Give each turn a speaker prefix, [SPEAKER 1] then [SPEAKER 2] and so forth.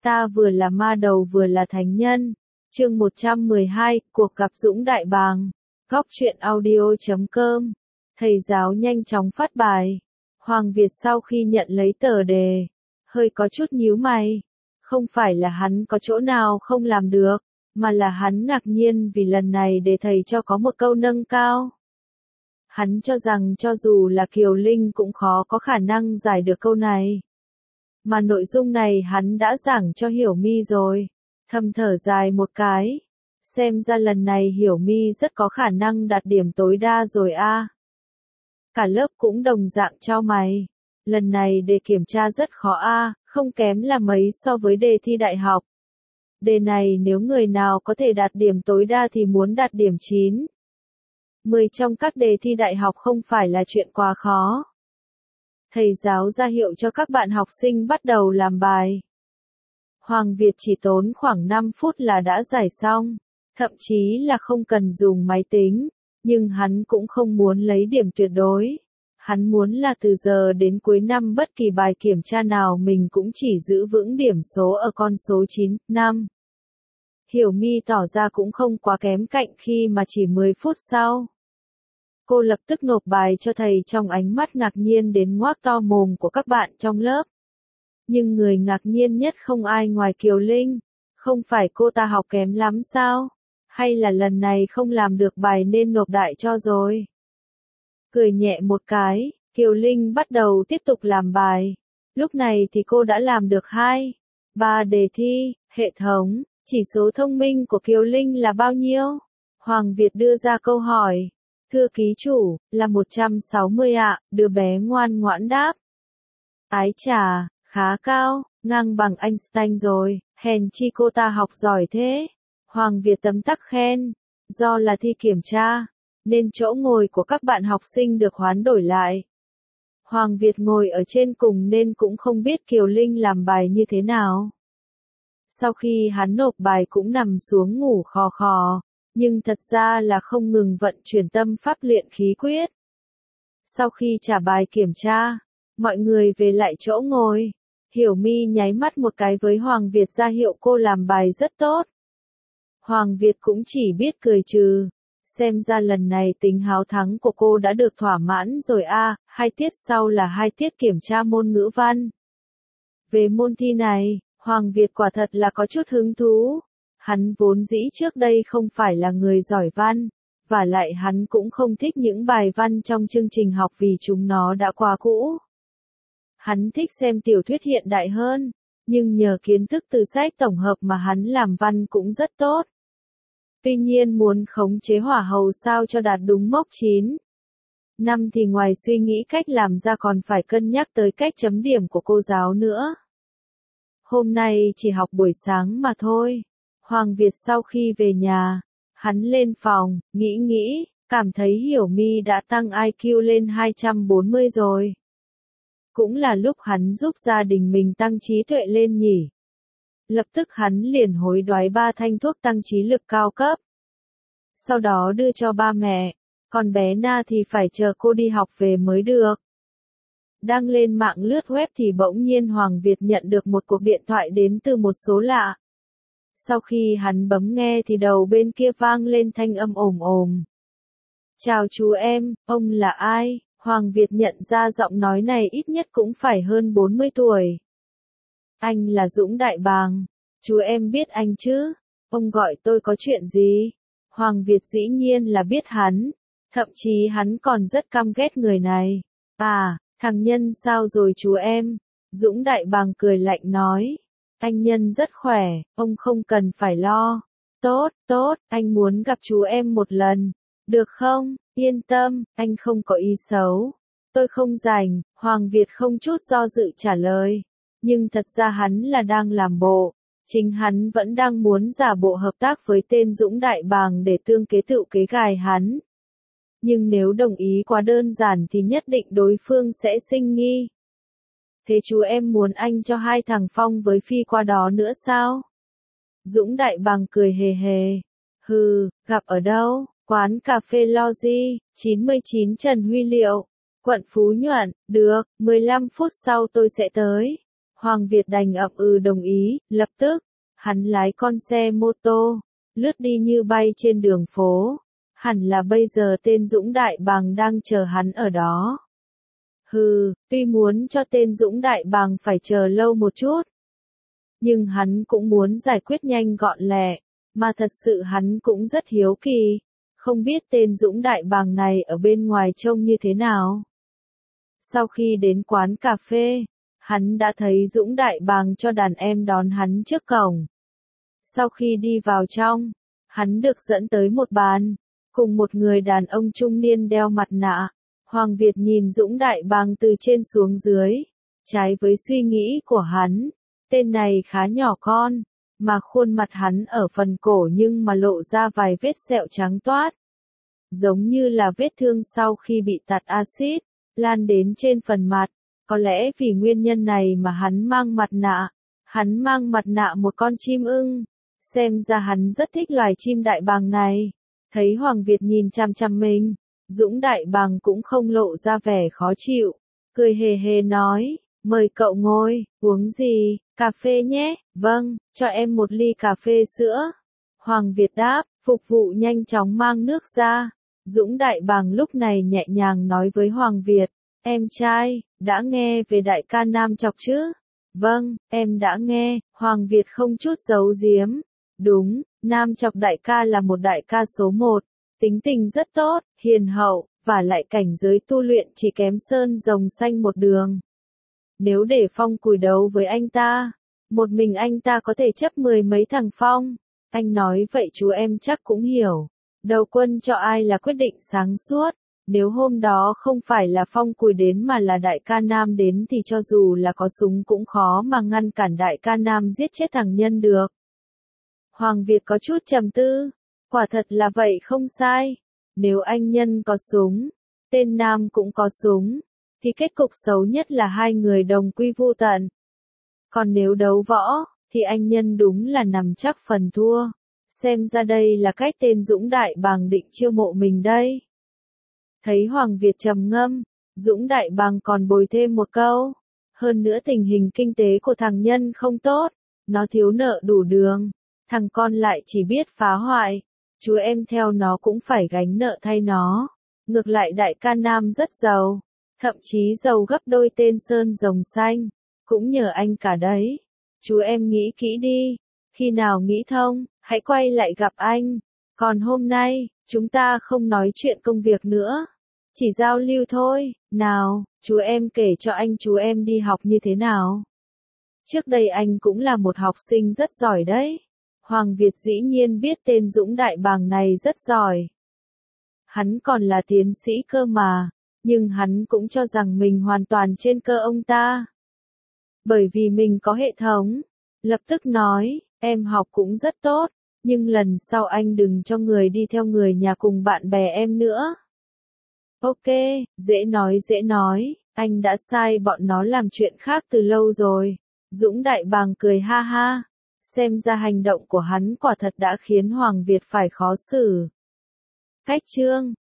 [SPEAKER 1] Ta vừa là ma đầu vừa là thánh nhân. Chương 112, cuộc gặp Dũng Đại Bàng. Góc truyện audio.com. Thầy giáo nhanh chóng phát bài. Hoàng Việt sau khi nhận lấy tờ đề, hơi có chút nhíu mày. Không phải là hắn có chỗ nào không làm được, mà là hắn ngạc nhiên vì lần này đề thầy cho có một câu nâng cao. Hắn cho rằng cho dù là Kiều Linh cũng khó có khả năng giải được câu này. Mà nội dung này hắn đã giảng cho Hiểu My rồi. Thầm thở dài một cái. Xem ra lần này Hiểu My rất có khả năng đạt điểm tối đa rồi a. Cả lớp cũng đồng dạng chau mày. Lần này đề kiểm tra rất khó a, không kém là mấy so với đề thi đại học. Đề này nếu người nào có thể đạt điểm tối đa thì muốn đạt điểm 9. 10 trong các đề thi đại học không phải là chuyện quá khó. Thầy giáo ra hiệu cho các bạn học sinh bắt đầu làm bài. Hoàng Việt chỉ tốn khoảng 5 phút là đã giải xong, thậm chí là không cần dùng máy tính, nhưng hắn cũng không muốn lấy điểm tuyệt đối. Hắn muốn là từ giờ đến cuối năm bất kỳ bài kiểm tra nào mình cũng chỉ giữ vững điểm số ở con số 9, 5. Hiểu My tỏ ra cũng không quá kém cạnh khi mà chỉ 10 phút sau. Cô lập tức nộp bài cho thầy trong ánh mắt ngạc nhiên đến ngoác to mồm của các bạn trong lớp. Nhưng người ngạc nhiên nhất không ai ngoài Kiều Linh. Không phải cô ta học kém lắm sao? Hay là lần này không làm được bài nên nộp đại cho rồi? Cười nhẹ một cái, Kiều Linh bắt đầu tiếp tục làm bài. Lúc này thì cô đã làm được 2, 3 đề thi. Hệ thống, chỉ số thông minh của Kiều Linh là bao nhiêu? Hoàng Việt đưa ra câu hỏi. Thưa ký chủ, là 160 ạ, đứa bé ngoan ngoãn đáp. Ái chà, khá cao, ngang bằng Einstein rồi, hèn chi cô ta học giỏi thế. Hoàng Việt tấm tắc khen. Do là thi kiểm tra, nên chỗ ngồi của các bạn học sinh được hoán đổi lại. Hoàng Việt ngồi ở trên cùng nên cũng không biết Kiều Linh làm bài như thế nào. Sau khi hắn nộp bài cũng nằm xuống ngủ khò khò. Nhưng thật ra là không ngừng vận chuyển tâm pháp luyện khí quyết. Sau khi trả bài kiểm tra, mọi người về lại chỗ ngồi. Hiểu My nháy mắt một cái với Hoàng Việt ra hiệu cô làm bài rất tốt. Hoàng Việt cũng chỉ biết cười trừ. Xem ra lần này tính háo thắng của cô đã được thỏa mãn rồi a. 2 tiết sau là 2 tiết kiểm tra môn ngữ văn. Về môn thi này, Hoàng Việt quả thật là có chút hứng thú. Hắn vốn dĩ trước đây không phải là người giỏi văn, và lại hắn cũng không thích những bài văn trong chương trình học vì chúng nó đã quá cũ. Hắn thích xem tiểu thuyết hiện đại hơn, nhưng nhờ kiến thức từ sách tổng hợp mà hắn làm văn cũng rất tốt. Tuy nhiên muốn khống chế hỏa hầu sao cho đạt đúng mốc 9. 5 thì ngoài suy nghĩ cách làm ra còn phải cân nhắc tới cách chấm điểm của cô giáo nữa. Hôm nay chỉ học buổi sáng mà thôi. Hoàng Việt sau khi về nhà, hắn lên phòng, nghĩ, cảm thấy Hiểu My đã tăng IQ lên 240 rồi. Cũng là lúc hắn giúp gia đình mình tăng trí tuệ lên nhỉ. Lập tức hắn liền hối đoái 3 thanh thuốc tăng trí lực cao cấp. Sau đó đưa cho ba mẹ, còn bé Na thì phải chờ cô đi học về mới được. Đang lên mạng lướt web thì bỗng nhiên Hoàng Việt nhận được một cuộc điện thoại đến từ một số lạ. Sau khi hắn bấm nghe thì đầu bên kia vang lên thanh âm ồm ồm. Chào chú em, ông là ai? Hoàng Việt nhận ra giọng nói này ít nhất cũng phải hơn 40 tuổi. Anh là Dũng Đại Bàng. Chú em biết anh chứ? Ông gọi tôi có chuyện gì? Hoàng Việt dĩ nhiên là biết hắn. Thậm chí hắn còn rất căm ghét người này. À, thằng Nhân sao rồi chú em? Dũng Đại Bàng cười lạnh nói. Anh Nhân rất khỏe, ông không cần phải lo. Tốt, anh muốn gặp chú em một lần. Được không? Yên tâm, anh không có ý xấu. Tôi không rảnh, Hoàng Việt không chút do dự trả lời. Nhưng thật ra hắn là đang làm bộ. Chính hắn vẫn đang muốn giả bộ hợp tác với tên Dũng Đại Bàng để tương kế tựu kế gài hắn. Nhưng nếu đồng ý quá đơn giản thì nhất định đối phương sẽ sinh nghi. Thế chú em muốn anh cho 2 thằng Phong với Phi qua đó nữa sao? Dũng Đại Bàng cười hề hề. Hừ, gặp ở đâu? Quán cà phê Logi, 99 Trần Huy Liệu, quận Phú Nhuận. Được, 15 phút sau tôi sẽ tới. Hoàng Việt đành ậm ừ đồng ý, lập tức, hắn lái con xe mô tô, lướt đi như bay trên đường phố. Hẳn là bây giờ tên Dũng Đại Bàng đang chờ hắn ở đó. Hừ, tuy muốn cho tên Dũng Đại Bàng phải chờ lâu một chút, nhưng hắn cũng muốn giải quyết nhanh gọn lẹ, mà thật sự hắn cũng rất hiếu kỳ, không biết tên Dũng Đại Bàng này ở bên ngoài trông như thế nào. Sau khi đến quán cà phê, hắn đã thấy Dũng Đại Bàng cho đàn em đón hắn trước cổng. Sau khi đi vào trong, hắn được dẫn tới một bàn, cùng một người đàn ông trung niên đeo mặt nạ. Hoàng Việt nhìn Dũng Đại Bàng từ trên xuống dưới, trái với suy nghĩ của hắn, tên này khá nhỏ con, mà khuôn mặt hắn ở phần cổ nhưng mà lộ ra vài vết sẹo trắng toát. Giống như là vết thương sau khi bị tạt axit, lan đến trên phần mặt, có lẽ vì nguyên nhân này mà hắn mang mặt nạ. Hắn mang mặt nạ một con chim ưng, xem ra hắn rất thích loài chim đại bàng này. Thấy Hoàng Việt nhìn chằm chằm mình, Dũng Đại Bàng cũng không lộ ra vẻ khó chịu, cười hề hề nói, mời cậu ngồi, uống gì, cà phê nhé, vâng, cho em một ly cà phê sữa. Hoàng Việt đáp, phục vụ nhanh chóng mang nước ra. Dũng Đại Bàng lúc này nhẹ nhàng nói với Hoàng Việt, em trai, đã nghe về đại ca Nam Chọc chứ? Vâng, em đã nghe. Hoàng Việt không chút giấu giếm. Đúng, Nam Chọc đại ca là một đại ca số 1, tính tình rất tốt, hiền hậu, và lại cảnh giới tu luyện chỉ kém Sơn Rồng Xanh một đường. Nếu để Phong Cùi đấu với anh ta, một mình anh ta có thể chấp 10 mấy thằng Phong. Anh nói vậy chú em chắc cũng hiểu. Đầu quân cho ai là quyết định sáng suốt. Nếu hôm đó không phải là Phong Cùi đến mà là đại ca Nam đến thì cho dù là có súng cũng khó mà ngăn cản đại ca Nam giết chết thằng Nhân được. Hoàng Việt có chút trầm tư. Quả thật là vậy không sai. Nếu anh Nhân có súng, tên Nam cũng có súng, thì kết cục xấu nhất là hai người đồng quy vu tận. Còn nếu đấu võ, thì anh Nhân đúng là nằm chắc phần thua. Xem ra đây là cách tên Dũng Đại Bàng định chiêu mộ mình đây. Thấy Hoàng Việt trầm ngâm, Dũng Đại Bàng còn bồi thêm một câu. Hơn nữa tình hình kinh tế của thằng Nhân không tốt, nó thiếu nợ đủ đường, thằng con lại chỉ biết phá hoại. Chú em theo nó cũng phải gánh nợ thay nó. Ngược lại đại ca Nam rất giàu, thậm chí giàu gấp đôi tên Sơn Rồng Xanh, cũng nhờ anh cả đấy. Chú em nghĩ kỹ đi, khi nào nghĩ thông, hãy quay lại gặp anh. Còn hôm nay, chúng ta không nói chuyện công việc nữa, chỉ giao lưu thôi. Nào, chú em kể cho anh chú em đi học như thế nào. Trước đây anh cũng là một học sinh rất giỏi đấy. Hoàng Việt dĩ nhiên biết tên Dũng Đại Bàng này rất giỏi. Hắn còn là tiến sĩ cơ mà, nhưng hắn cũng cho rằng mình hoàn toàn trên cơ ông ta. Bởi vì mình có hệ thống, lập tức nói, em học cũng rất tốt, nhưng lần sau anh đừng cho người đi theo người nhà cùng bạn bè em nữa. Ok, dễ nói, anh đã sai bọn nó làm chuyện khác từ lâu rồi. Dũng Đại Bàng cười ha ha, xem ra hành động của hắn quả thật đã khiến Hoàng Việt phải khó xử. Cách chương